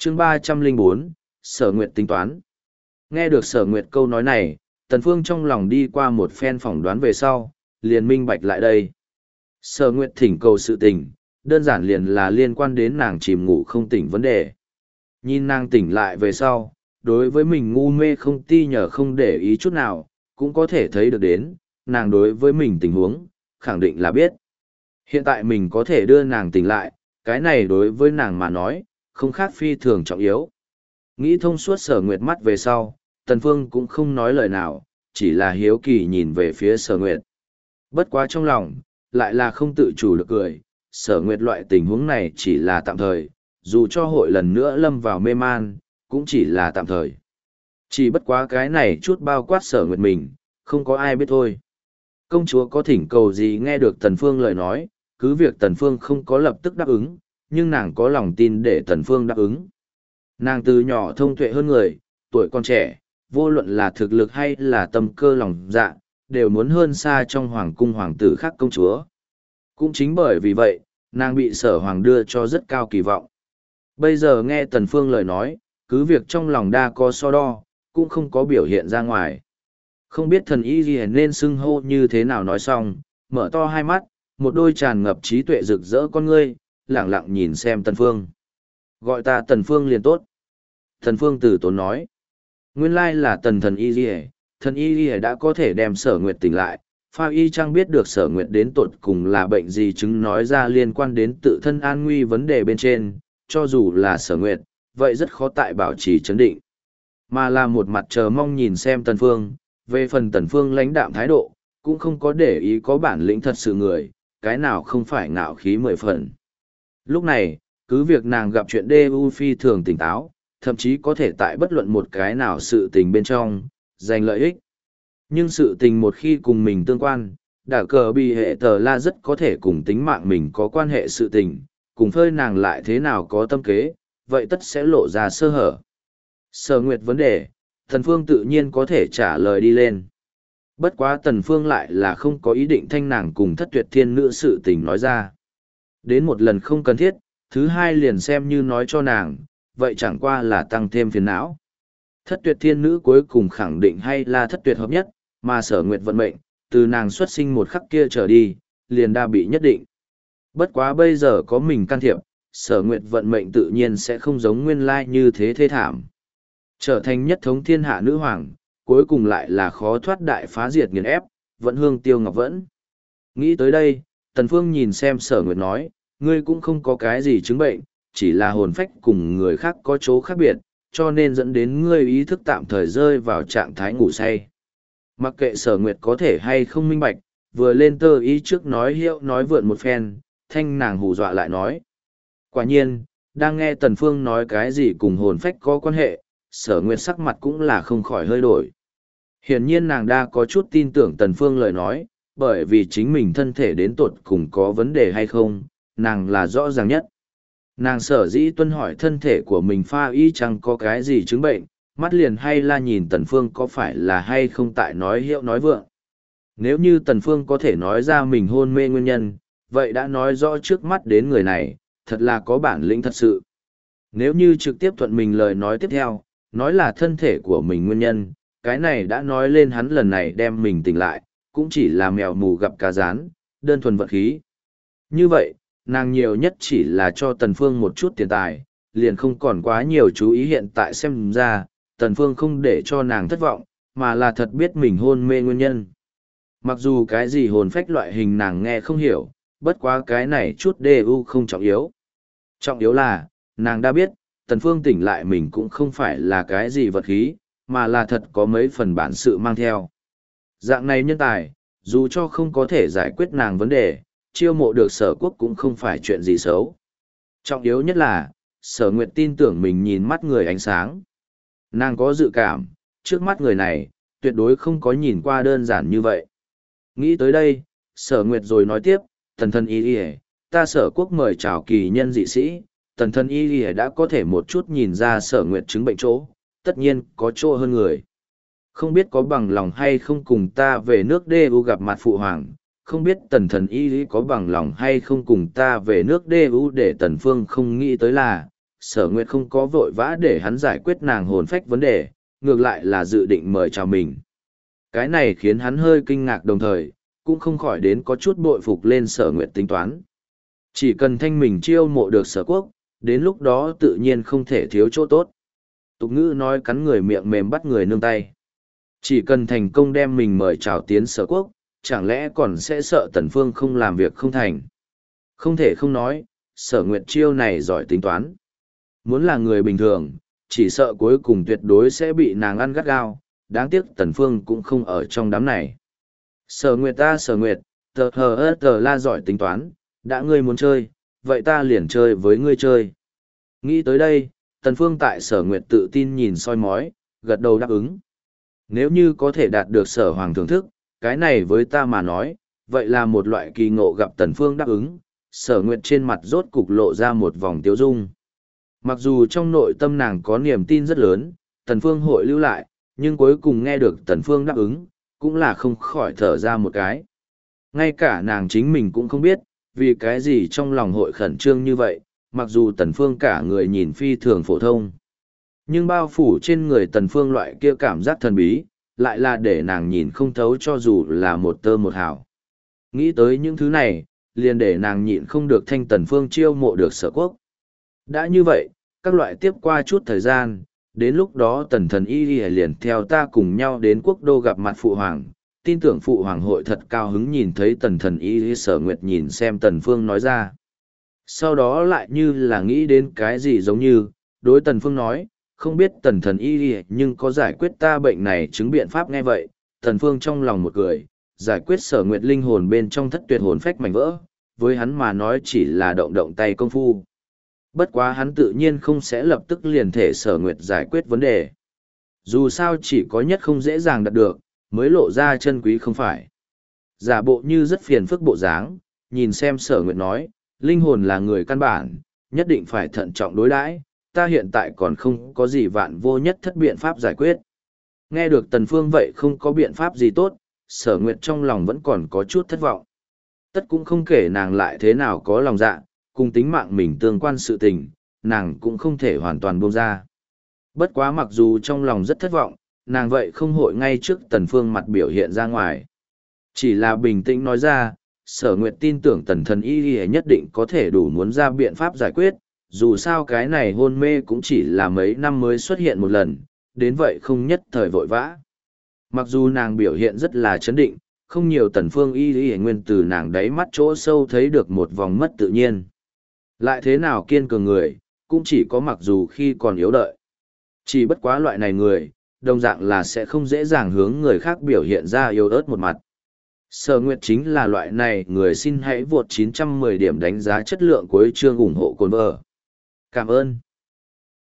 chương 304, Sở Nguyệt tính toán. Nghe được Sở Nguyệt câu nói này, Tần Phương trong lòng đi qua một phen phỏng đoán về sau, liền minh bạch lại đây. Sở Nguyệt thỉnh cầu sự tình, đơn giản liền là liên quan đến nàng chìm ngủ không tỉnh vấn đề. Nhìn nàng tỉnh lại về sau, đối với mình ngu mê không ti nhờ không để ý chút nào, cũng có thể thấy được đến, nàng đối với mình tình huống, khẳng định là biết. Hiện tại mình có thể đưa nàng tỉnh lại, cái này đối với nàng mà nói, không khác phi thường trọng yếu. Nghĩ thông suốt Sở Nguyệt mắt về sau, Tần Phương cũng không nói lời nào, chỉ là hiếu kỳ nhìn về phía Sở Nguyệt. Bất quá trong lòng, lại là không tự chủ được cười, Sở Nguyệt loại tình huống này chỉ là tạm thời, dù cho hội lần nữa lâm vào mê man, cũng chỉ là tạm thời. Chỉ bất quá cái này chút bao quát Sở Nguyệt mình, không có ai biết thôi. Công chúa có thỉnh cầu gì nghe được Tần Phương lời nói, cứ việc Tần Phương không có lập tức đáp ứng, nhưng nàng có lòng tin để Tần Phương đáp ứng. Nàng từ nhỏ thông tuệ hơn người, tuổi còn trẻ, vô luận là thực lực hay là tâm cơ lòng dạ, đều muốn hơn xa trong hoàng cung hoàng tử khác công chúa. Cũng chính bởi vì vậy, nàng bị Sở Hoàng đưa cho rất cao kỳ vọng. Bây giờ nghe Tần Phương lời nói, cứ việc trong lòng đa có so đo, cũng không có biểu hiện ra ngoài. Không biết thần y gì nên xưng hô như thế nào nói xong, mở to hai mắt, một đôi tràn ngập trí tuệ rực rỡ con ngươi, lẳng lặng nhìn xem Tần Phương. Gọi ta Tần Phương liền tốt. Tần Phương từ tốn nói. Nguyên lai là Tần thần y gì, thần y gì đã có thể đem Sở Nguyệt tỉnh lại. Pha y trang biết được Sở Nguyệt đến tột cùng là bệnh gì chứng nói ra liên quan đến tự thân an nguy vấn đề bên trên, cho dù là Sở Nguyệt, vậy rất khó tại bảo trì chấn định. Mà là một mặt chờ mong nhìn xem Tần Phương, về phần Tần Phương lãnh đạm thái độ, cũng không có để ý có bản lĩnh thật sự người, cái nào không phải ngạo khí mười phần. Lúc này, cứ việc nàng gặp chuyện DU phi thường tỉnh táo, thậm chí có thể tại bất luận một cái nào sự tình bên trong, giành lợi ích. Nhưng sự tình một khi cùng mình tương quan, đả cờ bị hệ tờ la rất có thể cùng tính mạng mình có quan hệ sự tình, cùng phơi nàng lại thế nào có tâm kế, vậy tất sẽ lộ ra sơ hở. Sở Nguyệt vấn đề, Tần Phương tự nhiên có thể trả lời đi lên. Bất quá Tần Phương lại là không có ý định thanh nàng cùng Thất Tuyệt Thiên Nữ sự tình nói ra. Đến một lần không cần thiết, thứ hai liền xem như nói cho nàng, vậy chẳng qua là tăng thêm phiền não. Thất Tuyệt Thiên Nữ cuối cùng khẳng định hay là thất tuyệt hợp nhất, mà Sở Nguyệt vận mệnh, từ nàng xuất sinh một khắc kia trở đi, liền đa bị nhất định. Bất quá bây giờ có mình can thiệp, Sở Nguyệt vận mệnh tự nhiên sẽ không giống nguyên lai như thế thê thảm. Trở thành nhất thống thiên hạ nữ hoàng, cuối cùng lại là khó thoát đại phá diệt nghiền ép, vẫn hương tiêu ngọc vẫn. Nghĩ tới đây, Tần Phương nhìn xem Sở Nguyệt nói, ngươi cũng không có cái gì chứng bệnh, chỉ là hồn phách cùng người khác có chỗ khác biệt, cho nên dẫn đến ngươi ý thức tạm thời rơi vào trạng thái ngủ say. Mặc kệ Sở Nguyệt có thể hay không minh bạch, vừa lên tơ ý trước nói hiệu nói vượn một phen, thanh nàng hù dọa lại nói. Quả nhiên, đang nghe Tần Phương nói cái gì cùng hồn phách có quan hệ, Sở Nguyệt sắc mặt cũng là không khỏi hơi đổi. Hiển nhiên nàng đã có chút tin tưởng Tần Phương lời nói, bởi vì chính mình thân thể đến tột cùng có vấn đề hay không, nàng là rõ ràng nhất. Nàng sở dĩ tuân hỏi thân thể của mình pha y chẳng có cái gì chứng bệnh, mắt liền hay là nhìn Tần Phương có phải là hay không tại nói hiệu nói vượng. Nếu như Tần Phương có thể nói ra mình hôn mê nguyên nhân, vậy đã nói rõ trước mắt đến người này, thật là có bản lĩnh thật sự. Nếu như trực tiếp thuận mình lời nói tiếp theo, nói là thân thể của mình nguyên nhân, cái này đã nói lên hắn lần này đem mình tỉnh lại, cũng chỉ là mèo mù gặp cá rán, đơn thuần vận khí. Như vậy, nàng nhiều nhất chỉ là cho Tần Phương một chút tiền tài, liền không còn quá nhiều chú ý hiện tại xem ra, Tần Phương không để cho nàng thất vọng, mà là thật biết mình hôn mê nguyên nhân. Mặc dù cái gì hồn phách loại hình nàng nghe không hiểu, bất quá cái này chút DU không trọng yếu. Trọng yếu là, nàng đã biết, Tần Phương tỉnh lại mình cũng không phải là cái gì vật khí, mà là thật có mấy phần bản sự mang theo. Dạng này nhân tài, dù cho không có thể giải quyết nàng vấn đề, chiêu mộ được Sở Quốc cũng không phải chuyện gì xấu. Trọng yếu nhất là, Sở Nguyệt tin tưởng mình nhìn mắt người ánh sáng. Nàng có dự cảm, trước mắt người này, tuyệt đối không có nhìn qua đơn giản như vậy. Nghĩ tới đây, Sở Nguyệt rồi nói tiếp, Tần thân y y, ta Sở Quốc mời chào kỳ nhân dị sĩ, Tần thân y y đã có thể một chút nhìn ra Sở Nguyệt chứng bệnh chỗ, tất nhiên có chỗ hơn người. Không biết có bằng lòng hay không cùng ta về nước DU gặp mặt phụ hoàng, không biết Tần thần y có bằng lòng hay không cùng ta về nước DU để Tần Phương không nghĩ tới là, Sở Nguyệt không có vội vã để hắn giải quyết nàng hồn phách vấn đề, ngược lại là dự định mời chào mình. Cái này khiến hắn hơi kinh ngạc đồng thời, cũng không khỏi đến có chút bội phục lên Sở Nguyệt tính toán. Chỉ cần thanh mình chiêu mộ được Sở Quốc, đến lúc đó tự nhiên không thể thiếu chỗ tốt. Tục ngữ nói cắn người miệng mềm bắt người nương tay. Chỉ cần thành công đem mình mời chào tiến Sở Quốc, chẳng lẽ còn sẽ sợ Tần Phương không làm việc không thành. Không thể không nói, Sở Nguyệt chiêu này giỏi tính toán. Muốn là người bình thường, chỉ sợ cuối cùng tuyệt đối sẽ bị nàng ăn gắt gao, đáng tiếc Tần Phương cũng không ở trong đám này. Sở Nguyệt ta Sở Nguyệt, tờ la giỏi tính toán, đã ngươi muốn chơi, vậy ta liền chơi với ngươi chơi. Nghĩ tới đây, Tần Phương tại Sở Nguyệt tự tin nhìn soi mói, gật đầu đáp ứng. Nếu như có thể đạt được Sở Hoàng thưởng thức, cái này với ta mà nói, vậy là một loại kỳ ngộ gặp Tần Phương đáp ứng, Sở Nguyệt trên mặt rốt cục lộ ra một vòng tiêu dung. Mặc dù trong nội tâm nàng có niềm tin rất lớn, Tần Phương hội lưu lại, nhưng cuối cùng nghe được Tần Phương đáp ứng, cũng là không khỏi thở ra một cái. Ngay cả nàng chính mình cũng không biết, vì cái gì trong lòng hội khẩn trương như vậy, mặc dù Tần Phương cả người nhìn phi thường phổ thông. Nhưng bao phủ trên người Tần Phương loại kia cảm giác thần bí, lại là để nàng nhìn không thấu cho dù là một tơ một hào. Nghĩ tới những thứ này, liền để nàng nhịn không được thanh Tần Phương chiêu mộ được Sở Quốc. Đã như vậy, các loại tiếp qua chút thời gian, đến lúc đó Tần Thần Y liền theo ta cùng nhau đến quốc đô gặp mặt Phụ Hoàng. Tin tưởng Phụ Hoàng hội thật cao hứng nhìn thấy Tần Thần Y. Sở Nguyệt nhìn xem Tần Phương nói ra. Sau đó lại như là nghĩ đến cái gì giống như, đối Tần Phương nói, không biết Tần Thần Y nhưng có giải quyết ta bệnh này chứng biện pháp nghe vậy. Tần Phương trong lòng một cười, giải quyết Sở Nguyệt linh hồn bên trong thất tuyệt hồn phách mảnh vỡ, với hắn mà nói chỉ là động động tay công phu. Bất quá hắn tự nhiên không sẽ lập tức liền thể Sở Nguyệt giải quyết vấn đề. Dù sao chỉ có nhất không dễ dàng đạt được, mới lộ ra chân quý không phải. Giả bộ như rất phiền phức bộ dáng, nhìn xem Sở Nguyệt nói, linh hồn là người căn bản, nhất định phải thận trọng đối đãi. Ta hiện tại còn không có gì vạn vô nhất thất biện pháp giải quyết. Nghe được Tần Phương vậy không có biện pháp gì tốt, Sở Nguyệt trong lòng vẫn còn có chút thất vọng. Tất cũng không kể nàng lại thế nào có lòng dạ, cùng tính mạng mình tương quan sự tình, nàng cũng không thể hoàn toàn buông ra. Bất quá mặc dù trong lòng rất thất vọng, nàng vậy không hội ngay trước Tần Phương mặt biểu hiện ra ngoài. Chỉ là bình tĩnh nói ra, Sở Nguyệt tin tưởng Tần Thần Y nhất định có thể đủ muốn ra biện pháp giải quyết, dù sao cái này hôn mê cũng chỉ là mấy năm mới xuất hiện một lần, đến vậy không nhất thời vội vã. Mặc dù nàng biểu hiện rất là chấn định, không nhiều Tần Phương Y nguyên từ nàng đáy mắt chỗ sâu thấy được một vòng mất tự nhiên. Lại thế nào kiên cường người, cũng chỉ có mặc dù khi còn yếu đợi. Chỉ bất quá loại này người, đồng dạng là sẽ không dễ dàng hướng người khác biểu hiện ra yếu ớt một mặt. Sở Nguyệt chính là loại này người, xin hãy vượt 910 điểm đánh giá chất lượng cuối chương ủng hộ cồn vợ. Cảm ơn.